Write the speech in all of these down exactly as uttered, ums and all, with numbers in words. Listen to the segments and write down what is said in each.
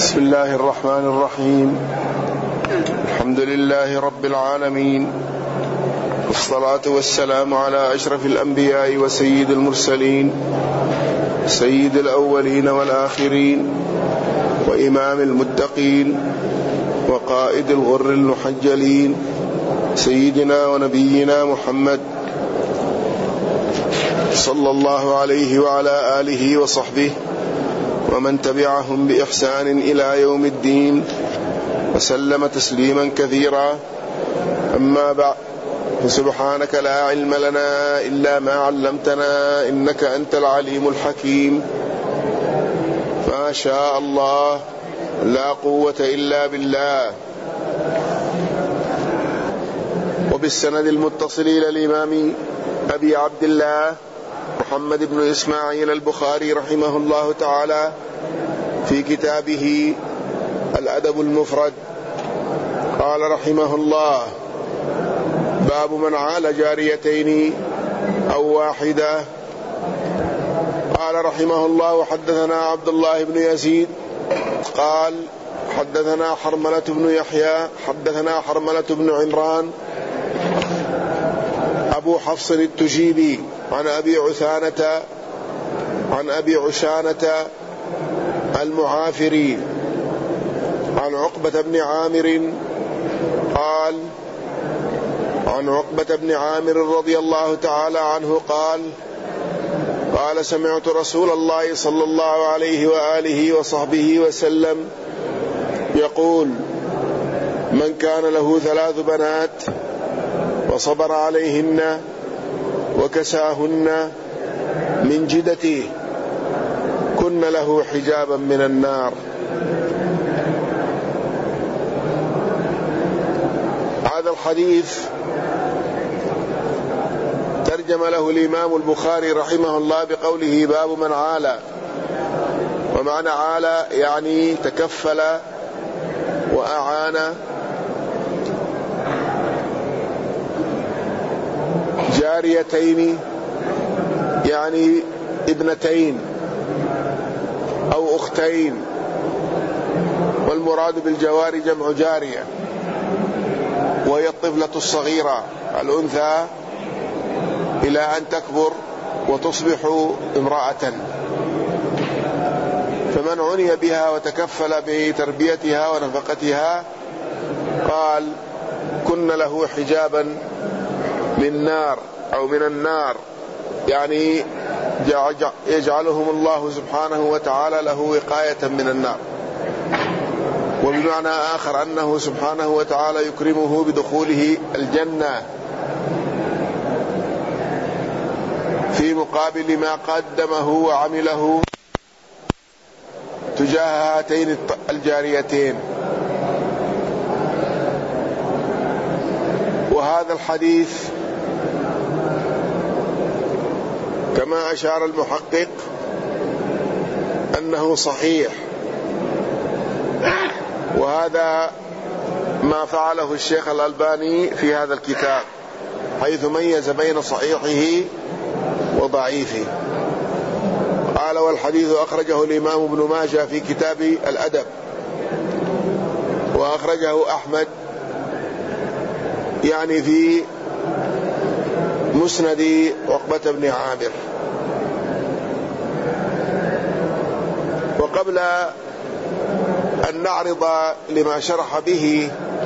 بسم الله الرحمن الرحيم. الحمد لله رب العالمين، والصلاة والسلام على أشرف الأنبياء وسيد المرسلين، سيد الأولين والآخرين، وإمام المتقين، وقائد الغر المحجلين، سيدنا ونبينا محمد صلى الله عليه وعلى آله وصحبه ومن تبعهم بإحسان إلى يوم الدين، وسلم تسليما كثيرا. أما بعد، فسبحانك لا علم لنا إلا ما علمتنا إنك أنت العليم الحكيم. ما شاء الله، لا قوة إلا بالله. وبالسند المتصل إلى الإمام أبي عبد الله محمد بن إسماعيل البخاري رحمه الله تعالى في كتابه الأدب المفرد، قال رحمه الله: باب من عال جاريتين أو واحدة. قال رحمه الله: وحدثنا عبد الله بن يزيد قال حدثنا حرملة بن يحيى حدثنا حرملة بن عمران أبو حفص التجيبي عن أبي عثانة عن أبي عشانة المعافري عن عقبة بن عامر قال عن عقبة بن عامر رضي الله تعالى عنه قال قال سمعت رسول الله صلى الله عليه وآله وصحبه وسلم يقول: من كان له ثلاث بنات وصبر عليهن وكساهن من جدته كن له حجابا من النار. هذا الحديث ترجم له الإمام البخاري رحمه الله بقوله: باب من عال. ومعنى عال يعني تكفل وأعان جاريتين، يعني ابنتين أو أختين، والمراد بالجوار جمع جارية، وهي الطفلة الصغيرة الأنثى إلى أن تكبر وتصبح امرأة. فمن عني بها وتكفل بتربيتها ونفقتها قال: كن له حجابا من نار أو من النار، يعني يجعلهم الله سبحانه وتعالى له وقاية من النار. وبمعنى آخر أنه سبحانه وتعالى يكرمه بدخوله الجنة في مقابل ما قدمه وعمله تجاه هاتين الجاريتين. وهذا الحديث كما أشار المحقق أنه صحيح، وهذا ما فعله الشيخ الألباني في هذا الكتاب، حيث ميز بين صحيحه وضعيفه. قال: والحديث أخرجه الإمام ابن ماجه في كتاب الأدب، وأخرجه أحمد يعني في مسند عقبة بن عامر. وقبل أن نعرض لما شرح به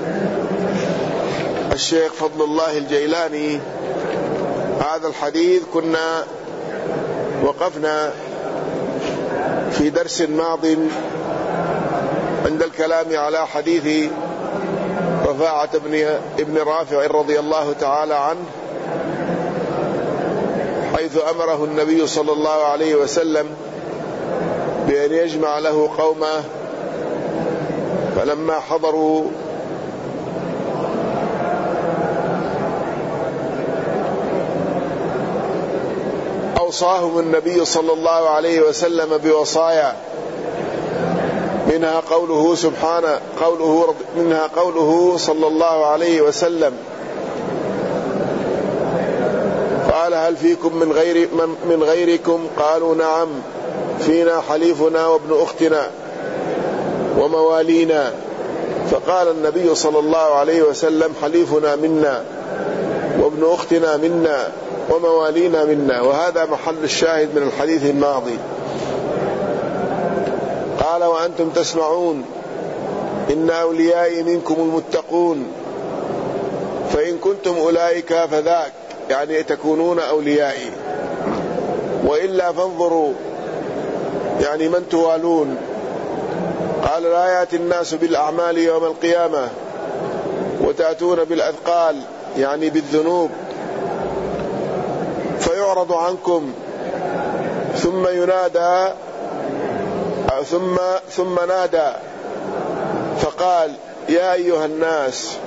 الشيخ فضل الله الجيلاني هذا الحديث، كنا وقفنا في درس ماض عند الكلام على حديث رفاعة ابن رافع رضي الله تعالى عنه، حيث أمره النبي صلى الله عليه وسلم بأن يجمع له قومه، فلما حضروا أوصاهم النبي صلى الله عليه وسلم بوصايا، منها قوله سبحانه قوله منها قوله صلى الله عليه وسلم: قال: هل فيكم من غير من غيركم؟ قالوا: نعم، فينا حليفنا وابن أختنا. وموالينا. فقال النبي صلى الله عليه وسلم: حليفنا منا، وابن أختنا منا، وموالينا منا. وهذا محل الشاهد من الحديث الماضي. قال: وأنتم تسمعون إن أوليائي منكم المتقون، فإن كنتم أولئك فذاك، يعني تكونون أوليائي، وإلا فانظروا، يعني من توالون. قال: لا يأتي الناس بالأعمال يوم القيامة وتأتون بالأثقال، يعني بالذنوب، فيعرض عنكم، ثم ينادى ثم ثم نادى فقال: يا أيها الناس،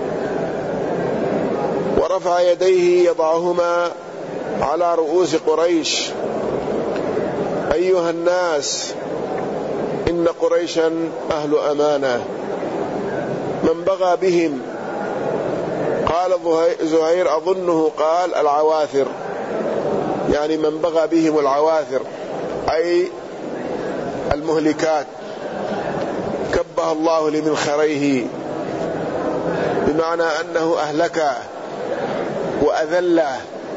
ورفع يديه يضعهما على رؤوس قريش: أيها الناس، إن قريشا أهل أمانة، من بغى بهم. قال زهير: أظنه قال العواثر، يعني من بغى بهم العواثر، أي المهلكات، كبه الله لمنخريه، بمعنى أنه أهلكه وأذله.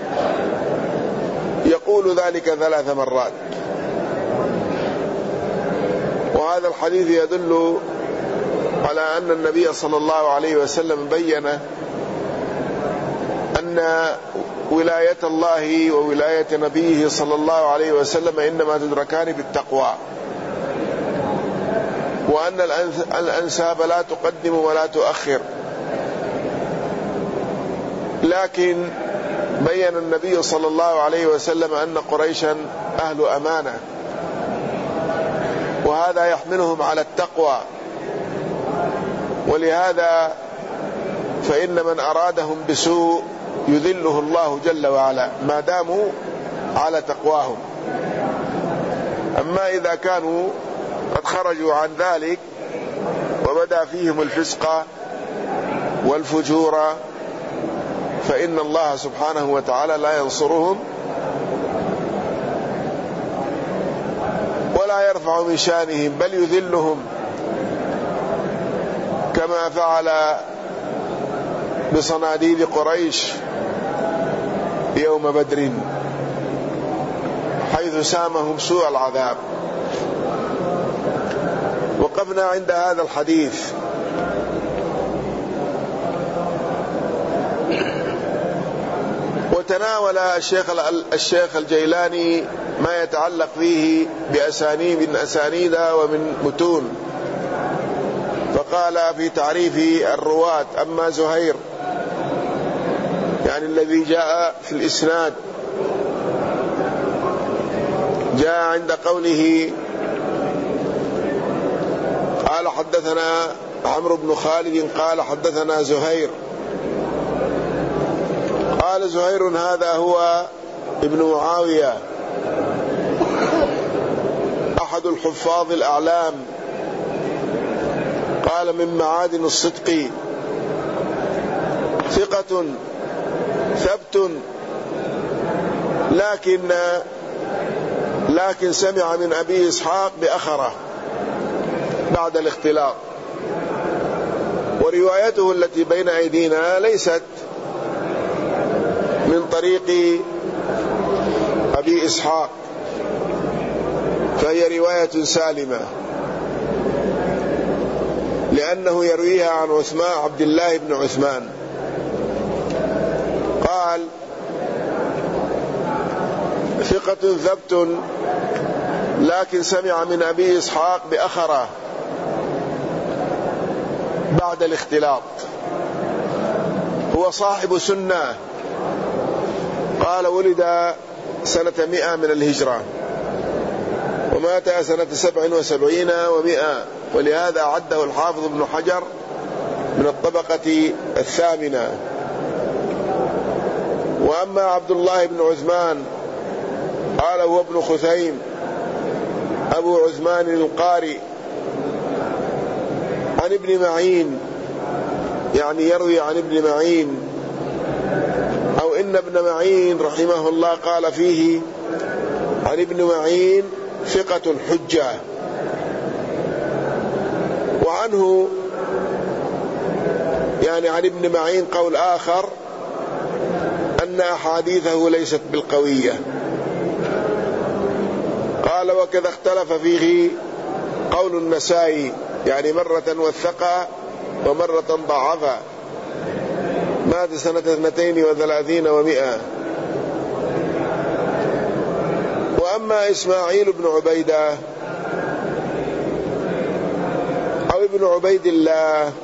يقول ذلك ثلاث مرات. وهذا الحديث يدل على أن النبي صلى الله عليه وسلم بين أن ولاية الله وولاية نبيه صلى الله عليه وسلم إنما تدركان بالتقوى، وأن الأنساب لا تقدم ولا تؤخر. لكن بين النبي صلى الله عليه وسلم أن قريشا أهل أمانة، وهذا يحملهم على التقوى. ولهذا فإن من أرادهم بسوء يذله الله جل وعلا ما داموا على تقواهم. أما إذا كانوا قد خرجوا عن ذلك وبدأ فيهم الفسق والفجور، فإن الله سبحانه وتعالى لا ينصرهم ولا يرفع من شانهم، بل يذلهم، كما فعل بصناديد قريش يوم بدر، حيث سامهم سوء العذاب. وقفنا عند هذا الحديث. وتناول الشيخ الشيخ الجيلاني ما يتعلق فيه بأسانيد من أسانيد ومن متون، فقال في تعريف الرواة: أما زهير، يعني الذي جاء في الإسناد، جاء عند قوله قال: حدثنا عمرو بن خالد قال: حدثنا زهير. قال زهير: هذا هو ابن معاوية، أحد الحفاظ الأعلام. قال: من معادن الصدق، ثقة ثبت، لكن لكن سمع من أبي إسحاق بأخره بعد الاختلاط. وروايته التي بين أيدينا ليست من طريق أبي إسحاق، فهي رواية سالمة، لأنه يرويها عن عثمان عبد الله بن عثمان. قال: ثقة ثبت، لكن سمع من أبي إسحاق بأخره بعد الاختلاط. هو صاحب سنة. قال: ولد سنة مئة من الهجرة، ومات سنة سبع وسبعين ومئة، ولهذا عده الحافظ ابن حجر من الطبقة الثامنة. وأما عبد الله بن عثمان، قال: هو ابن خثيم أبو عثمان القاري، عن ابن معين، يعني يروي عن ابن معين، أو إن ابن معين رحمه الله قال فيه عن ابن معين: ثقة حجة. وعنه يعني عن ابن معين قول آخر أن أحاديثه ليست بالقوية. قال وكذا اختلف فيه قول النسائي، يعني مرة وثقه ومرة ضعفه، مات سنة اثنتين وثلاثين ومئة. وأما إسماعيل بن عبيدة أو ابن عبيد الله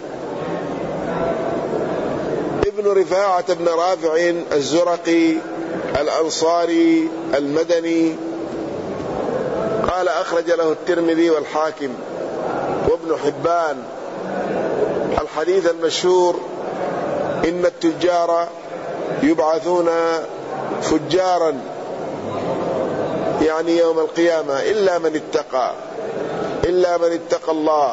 ابن رفاعة بن رافع الزرقي الأنصاري المدني، قال أخرج له الترمذي والحاكم وابن حبان الحديث المشهور إن التجار يبعثون فجارا، يعني يوم القيامة، إلا من اتقى إلا من اتقى الله.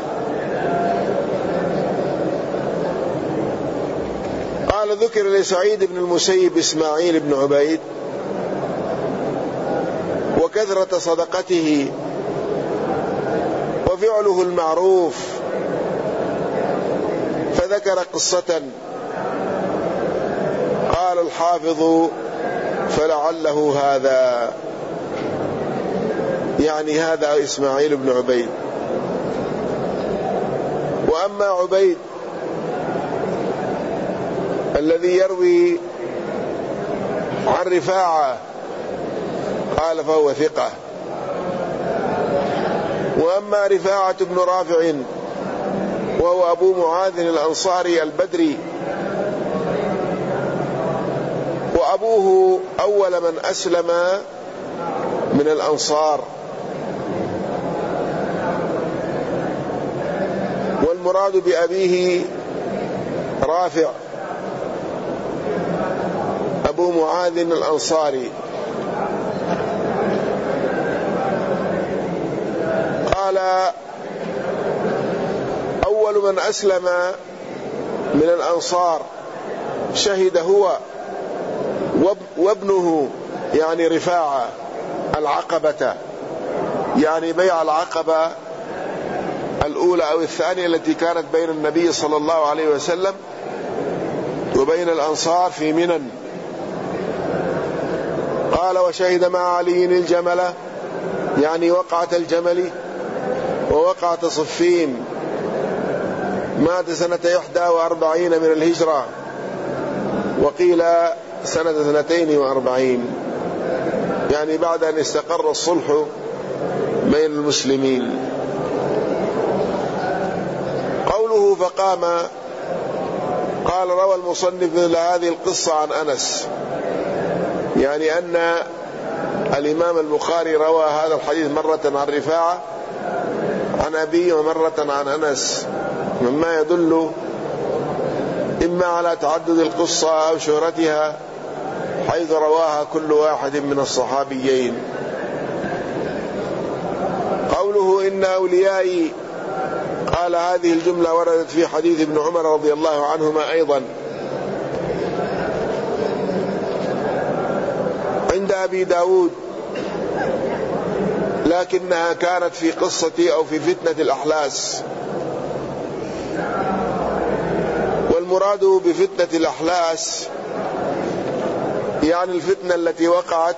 قال ذكر لسعيد بن المسيب إسماعيل بن عبيد وكثرة صدقته وفعله المعروف، فذكر قصة. قال الحافظ فلعله هذا، يعني هذا إسماعيل بن عبيد. وأما عبيد الذي يروي عن رفاعة قال فهو ثقة. وأما رفاعة بن رافع وهو أبو معاذ الأنصاري البدري، وأبوه أول من أسلم من الأنصار، والمراد بأبيه رافع أبو معاذ الأنصاري. قال أول من أسلم من الأنصار شهد هو وابنه، يعني رفاعة، العقبة، يعني بيع العقبة الأولى أو الثانية التي كانت بين النبي صلى الله عليه وسلم وبين الأنصار في منى. قال وشهد مع علي الجمل، يعني وقعة الجمل ووقعة صفين، مات سنة إحدى وأربعين من الهجرة، وقيل سنة اثنتين وأربعين، يعني بعد أن استقر الصلح بين المسلمين. قوله فقام، قال روى المصنف هذه القصة عن أنس، يعني أن الإمام البخاري روى هذا الحديث مرة عن رفاعة عن أبيه ومرة عن أنس، مما يدل إما على تعدد القصة أو شهرتها، حيث رواها كل واحد من الصحابيين. قوله إن أوليائي، قال هذه الجملة وردت في حديث ابن عمر رضي الله عنهما أيضا عند أبي داود، لكنها كانت في قصة أو في فتنة الأحلاس. والمراد بفتنة الأحلاس يعني الفتنة التي وقعت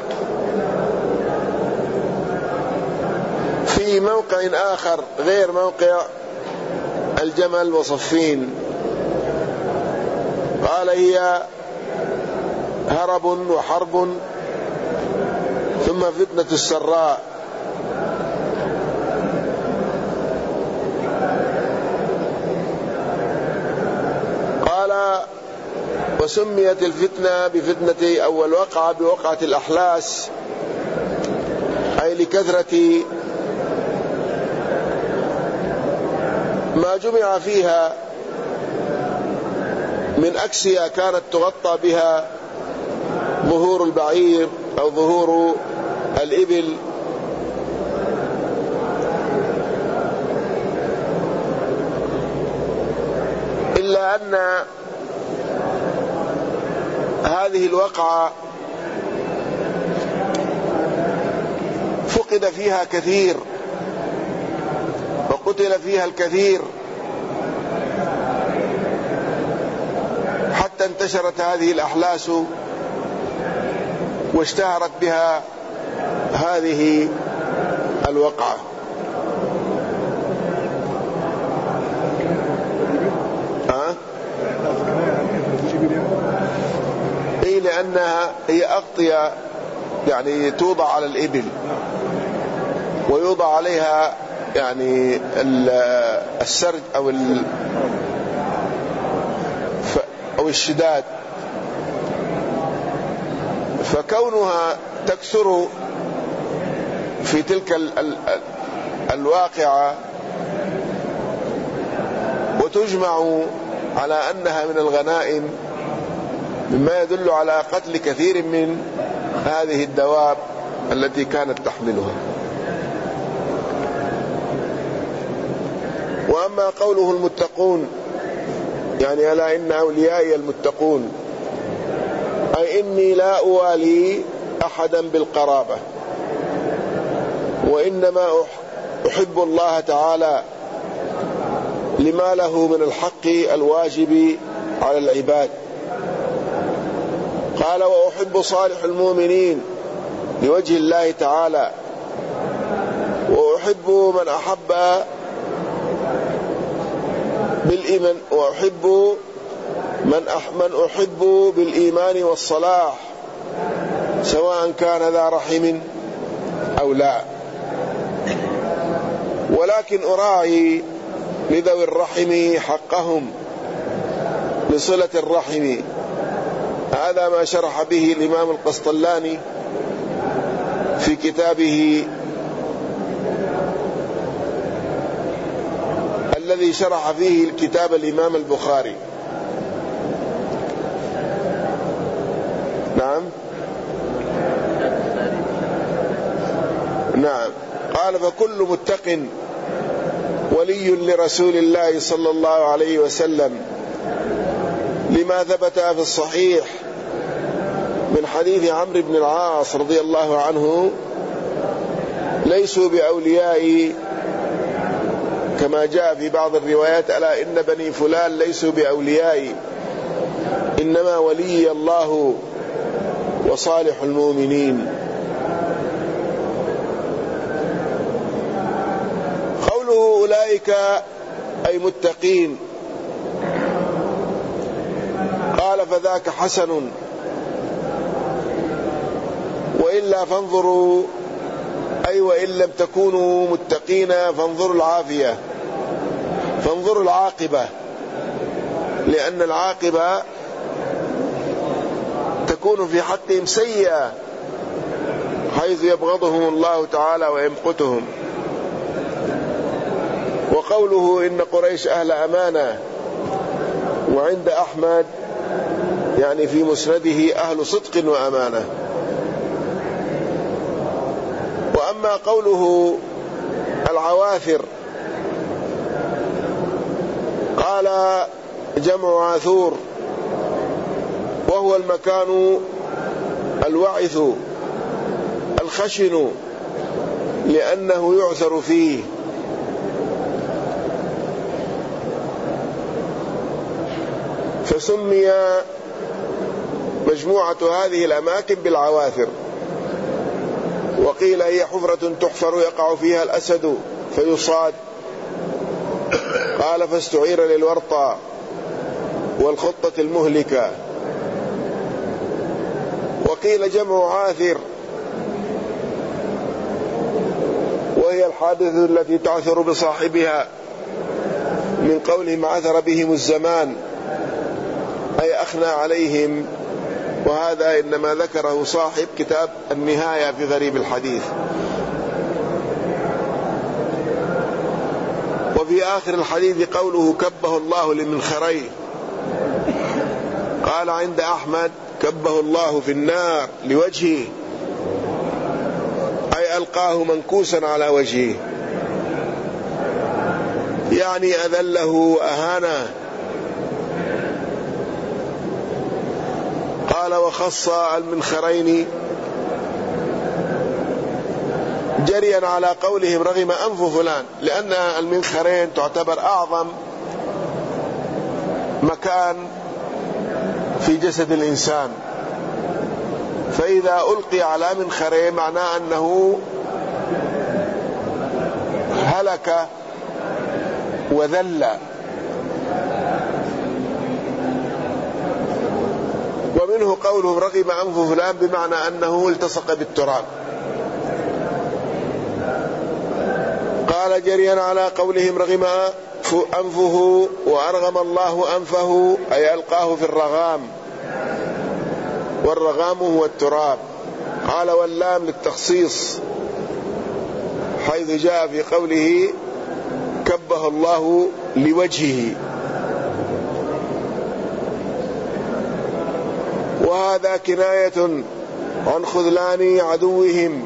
في موقع آخر غير موقع الجمل وصفين. قال هي هرب وحرب ثم فتنة السراء. قال وسميت الفتنة بفتنة أو الوقعة بوقعة الأحلاس، أي لكثرة ما جمع فيها من أكسية كانت تغطى بها ظهور البعير أو ظهور الإبل، إلا أن هذه الوقعة فقد فيها كثير، قتل فيها الكثير حتى انتشرت هذه الأحلاس واشتهرت بها هذه الوقعة. أه؟ إيه لأنها هي أغطية يعني توضع على الإبل ويوضع عليها يعني السرج أو أو الشداد، فكونها تكسر في تلك الواقعة وتجمع على أنها من الغنائم مما يدل على قتل كثير من هذه الدواب التي كانت تحملها. وأما قوله المتقون يعني ألا إن أوليائي المتقون، أي إني لا أوالي أحدا بالقرابة، وإنما أحب الله تعالى لما له من الحق الواجب على العباد. قال وأحب صالح المؤمنين لوجه الله تعالى، وأحب من أحب بالإيمان، وأحب من من أحب بالإيمان والصلاح سواء كان ذا رحم أو لا، ولكن أراعي لذوي الرحم حقهم لصلة الرحم. هذا ما شرح به الإمام القسطلاني في كتابه الذي شرح فيه الكتاب الإمام البخاري. نعم نعم قال فكل متق ولي لرسول الله صلى الله عليه وسلم، لما ثبت في الصحيح من حديث عمرو بن العاص رضي الله عنه: ليسوا بأولياء كما جاء في بعض الروايات: ألا إن بني فلان ليسوا بأولياء، إنما ولي الله وصالح المؤمنين. قوله أولئك أي متقين، قال فذاك حسن، وإلا فانظروا أي وإن لم تكونوا متقين فانظروا العافية، فانظروا العاقبة، لأن العاقبة تكون في حقهم سيئة حيث يبغضهم الله تعالى ويمقتهم. وقوله إن قريش أهل أمانة، وعند أحمد يعني في مسنده أهل صدق وأمانة. وأما قوله العواثر قال جمع عاثور، وهو المكان الوعث الخشن لأنه يعثر فيه. فسمي مجموعة هذه الأماكن بالعواثر. وقيل هي حفرة تحفر يقع فيها الأسد فيصاد. قال فاستعير للورطة والخطة المهلكة. وقيل جمع عاثر، وهي الحادثة التي تعثر بصاحبها، من قولهم عثر بهم الزمان أي أخنى عليهم. وهذا إنما ذكره صاحب كتاب النهاية في غريب الحديث. وفي آخر الحديث قوله كبه الله لمنخريه، قال عند أحمد كبه الله في النار لوجهه، أي ألقاه منكوسا على وجهه، يعني أذله وأهانه. قال وخص المنخرين جريا على قولهم رغم أنف فلان، لأن المنخرين تعتبر أعظم مكان في جسد الإنسان، فإذا ألقي على منخرين معناه أنه هلك وذل. ومنه قولهم رغم أنف فلان بمعنى أنه التصق بالتراب. قال جريا على قولهم رغم أنفه وأرغم الله أنفه، أي ألقاه في الرغام، والرغام هو التراب. قال واللام للتخصيص، حيث جاء في قوله كبه الله لوجهه. وهذا كناية عن خذلان عدوهم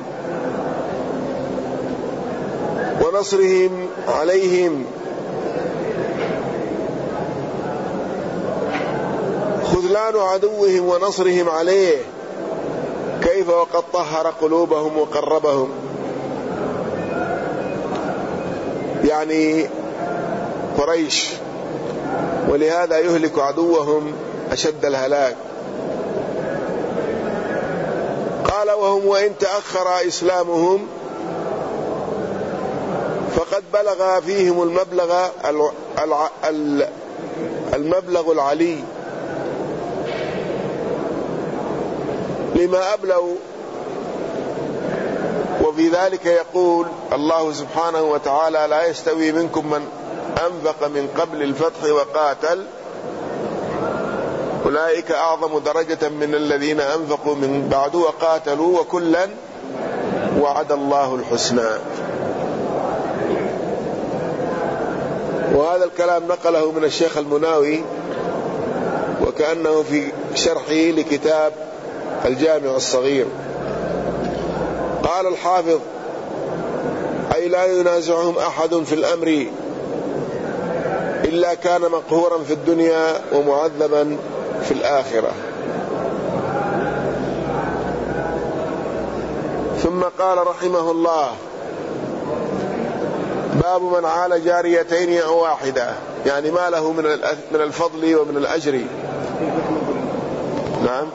ونصرهم عليهم. خذلان عدوهم ونصرهم عليه، كيف وقد طهر قلوبهم وقربهم، يعني قريش، ولهذا يهلك عدوهم أشد الهلاك. قال وهم وإن تأخر إسلامهم فقد بلغ فيهم المبلغ المبلغ العلي لما أبلغوا. وفي ذلك يقول الله سبحانه وتعالى لا يستوي منكم من أنفق من قبل الفتح وقاتل أولئك أعظم درجة من الذين أنفقوا من بعد وقاتلوا وكلا وعد الله الحسنى. وهذا الكلام نقله من الشيخ المناوي، وكأنه في شرحه لكتاب الجامع الصغير. قال الحافظ أي لا ينازعهم أحد في الأمر إلا كان مقهورا في الدنيا ومعذبا في الآخرة. ثم قال رحمه الله باب من عال جاريتين أو واحدة، يعني ما له من الفضل ومن الأجر. نعم.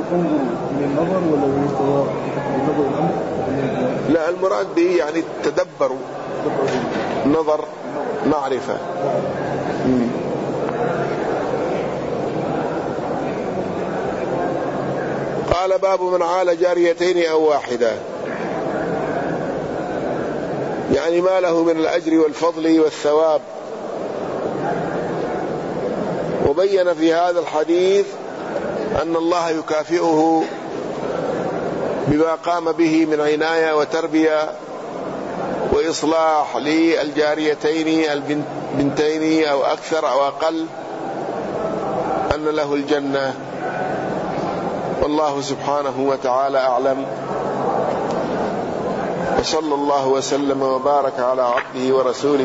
لا، المراد به يعني تدبروا، نظر معرفة. قال باب من عال جاريتين أو واحدة، يعني ما له من الأجر والفضل والثواب. وبين في هذا الحديث أن الله يكافئه بما قام به من عناية وتربية وإصلاح للجاريتين البنتين أو أكثر أو أقل، أن له الجنة. والله سبحانه وتعالى أعلم، وصلى الله وسلم وبارك على عبده ورسوله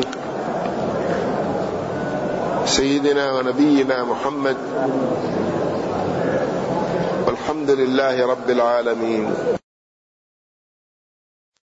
سيدنا ونبينا محمد، والحمد لله رب العالمين.